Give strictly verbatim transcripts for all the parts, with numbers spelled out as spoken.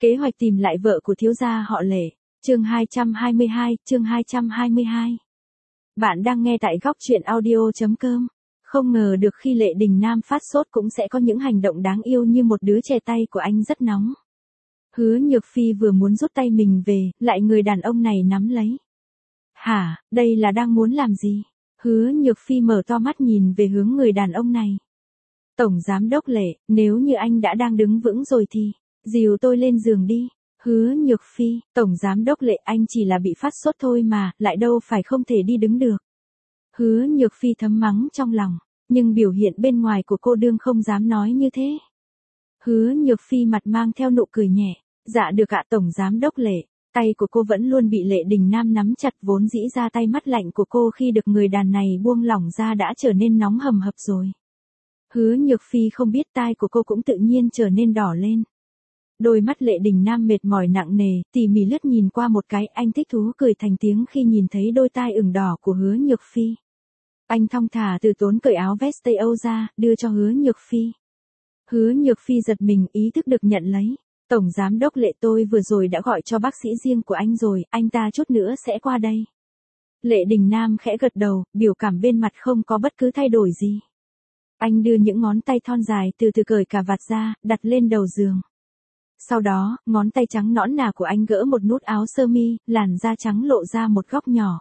Kế hoạch tìm lại vợ của thiếu gia họ Lệ. Chương hai trăm hai mươi hai, chương hai trăm hai mươi hai. Bạn đang nghe tại góc truyện audio chấm com. Không ngờ được khi Lệ Đình Nam phát sốt cũng sẽ có những hành động đáng yêu như một đứa trẻ tay của anh rất nóng. Hứa Nhược Phi vừa muốn rút tay mình về, lại người đàn ông này nắm lấy. Hả, đây là đang muốn làm gì? Hứa Nhược Phi mở to mắt nhìn về hướng người đàn ông này. Tổng giám đốc Lệ, nếu như anh đã đang đứng vững rồi thì, dìu tôi lên giường đi. Hứa Nhược Phi, tổng giám đốc Lệ, anh chỉ là bị phát sốt thôi mà, lại đâu phải không thể đi đứng được. Hứa Nhược Phi thấm mắng trong lòng, nhưng biểu hiện bên ngoài của cô đương không dám nói như thế. Hứa Nhược Phi mặt mang theo nụ cười nhẹ, dạ được ạ tổng giám đốc Lệ. Tay của cô vẫn luôn bị Lệ Đình Nam nắm chặt, vốn dĩ ra tay mắt lạnh của cô khi được người đàn này buông lỏng ra đã trở nên nóng hầm hập rồi. Hứa Nhược Phi không biết tai của cô cũng tự nhiên trở nên đỏ lên. Đôi mắt Lệ Đình Nam mệt mỏi nặng nề, tỉ mỉ lướt nhìn qua một cái, anh thích thú cười thành tiếng khi nhìn thấy đôi tai ửng đỏ của Hứa Nhược Phi. Anh thong thả từ tốn cởi áo vest Tây Âu ra, đưa cho Hứa Nhược Phi. Hứa Nhược Phi giật mình, ý thức được nhận lấy. Tổng giám đốc Lệ, tôi vừa rồi đã gọi cho bác sĩ riêng của anh rồi, anh ta chút nữa sẽ qua đây. Lệ Đình Nam khẽ gật đầu, biểu cảm bên mặt không có bất cứ thay đổi gì. Anh đưa những ngón tay thon dài từ từ cởi cà vạt ra, đặt lên đầu giường. Sau đó, ngón tay trắng nõn nà của anh gỡ một nút áo sơ mi, làn da trắng lộ ra một góc nhỏ.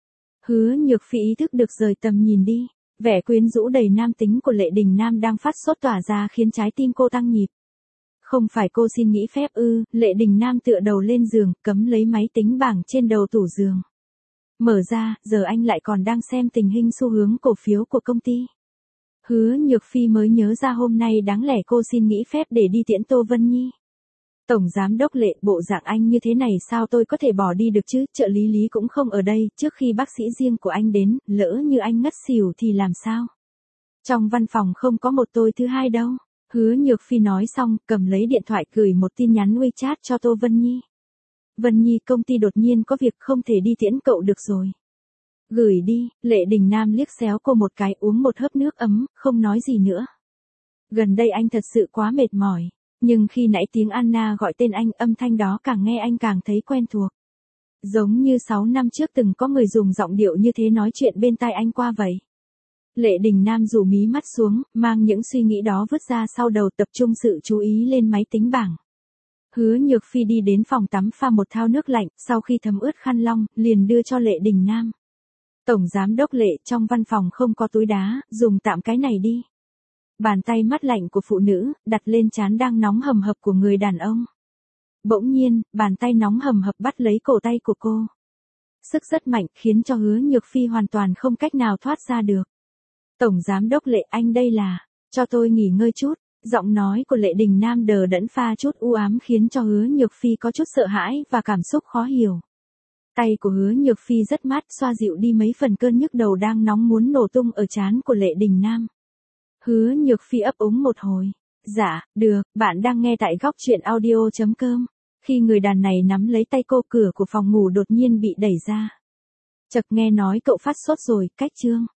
Hứa Nhược Phi ý thức được rời tầm nhìn đi, vẻ quyến rũ đầy nam tính của Lệ Đình Nam đang phát sốt tỏa ra khiến trái tim cô tăng nhịp. Không phải cô xin nghỉ phép ư? Lệ Đình Nam tựa đầu lên giường, cắm lấy máy tính bảng trên đầu tủ giường. Mở ra, giờ anh lại còn đang xem tình hình xu hướng cổ phiếu của công ty. Hứa Nhược Phi mới nhớ ra hôm nay đáng lẽ cô xin nghỉ phép để đi tiễn Tô Vân Nhi. Tổng giám đốc Lệ, bộ dạng anh như thế này sao tôi có thể bỏ đi được chứ, trợ lý Lý cũng không ở đây, trước khi bác sĩ riêng của anh đến, lỡ như anh ngất xỉu thì làm sao? Trong văn phòng không có một tôi thứ hai đâu. Hứa Nhược Phi nói xong, cầm lấy điện thoại gửi một tin nhắn WeChat cho Tô Vân Nhi. Vân Nhi, công ty đột nhiên có việc không thể đi tiễn cậu được rồi. Gửi đi. Lệ Đình Nam liếc xéo cô một cái, uống một hớp nước ấm, không nói gì nữa. Gần đây anh thật sự quá mệt mỏi. Nhưng khi nãy tiếng Anna gọi tên anh, âm thanh đó càng nghe anh càng thấy quen thuộc. Giống như sáu năm trước từng có người dùng giọng điệu như thế nói chuyện bên tai anh qua vậy. Lệ Đình Nam rủ mí mắt xuống, mang những suy nghĩ đó vứt ra sau đầu, tập trung sự chú ý lên máy tính bảng. Hứa Nhược Phi đi đến phòng tắm pha một thao nước lạnh, sau khi thấm ướt khăn lông, liền đưa cho Lệ Đình Nam. Tổng giám đốc Lệ, trong văn phòng không có túi đá, dùng tạm cái này đi. Bàn tay mát lạnh của phụ nữ, đặt lên trán đang nóng hầm hập của người đàn ông. Bỗng nhiên, bàn tay nóng hầm hập bắt lấy cổ tay của cô. Sức rất mạnh, khiến cho Hứa Nhược Phi hoàn toàn không cách nào thoát ra được. Tổng giám đốc Lệ, anh đây là, cho tôi nghỉ ngơi chút. Giọng nói của Lệ Đình Nam đờ đẫn pha chút u ám khiến cho Hứa Nhược Phi có chút sợ hãi và cảm xúc khó hiểu. Tay của Hứa Nhược Phi rất mát, xoa dịu đi mấy phần cơn nhức đầu đang nóng muốn nổ tung ở trán của Lệ Đình Nam. Hứa Nhược Phi ấp úng một hồi. Dạ, được, bạn đang nghe tại góc truyện audio chấm com. Khi người đàn này nắm lấy tay cô, cửa của phòng ngủ đột nhiên bị đẩy ra. Chợt nghe nói cậu phát sốt rồi, cách chương.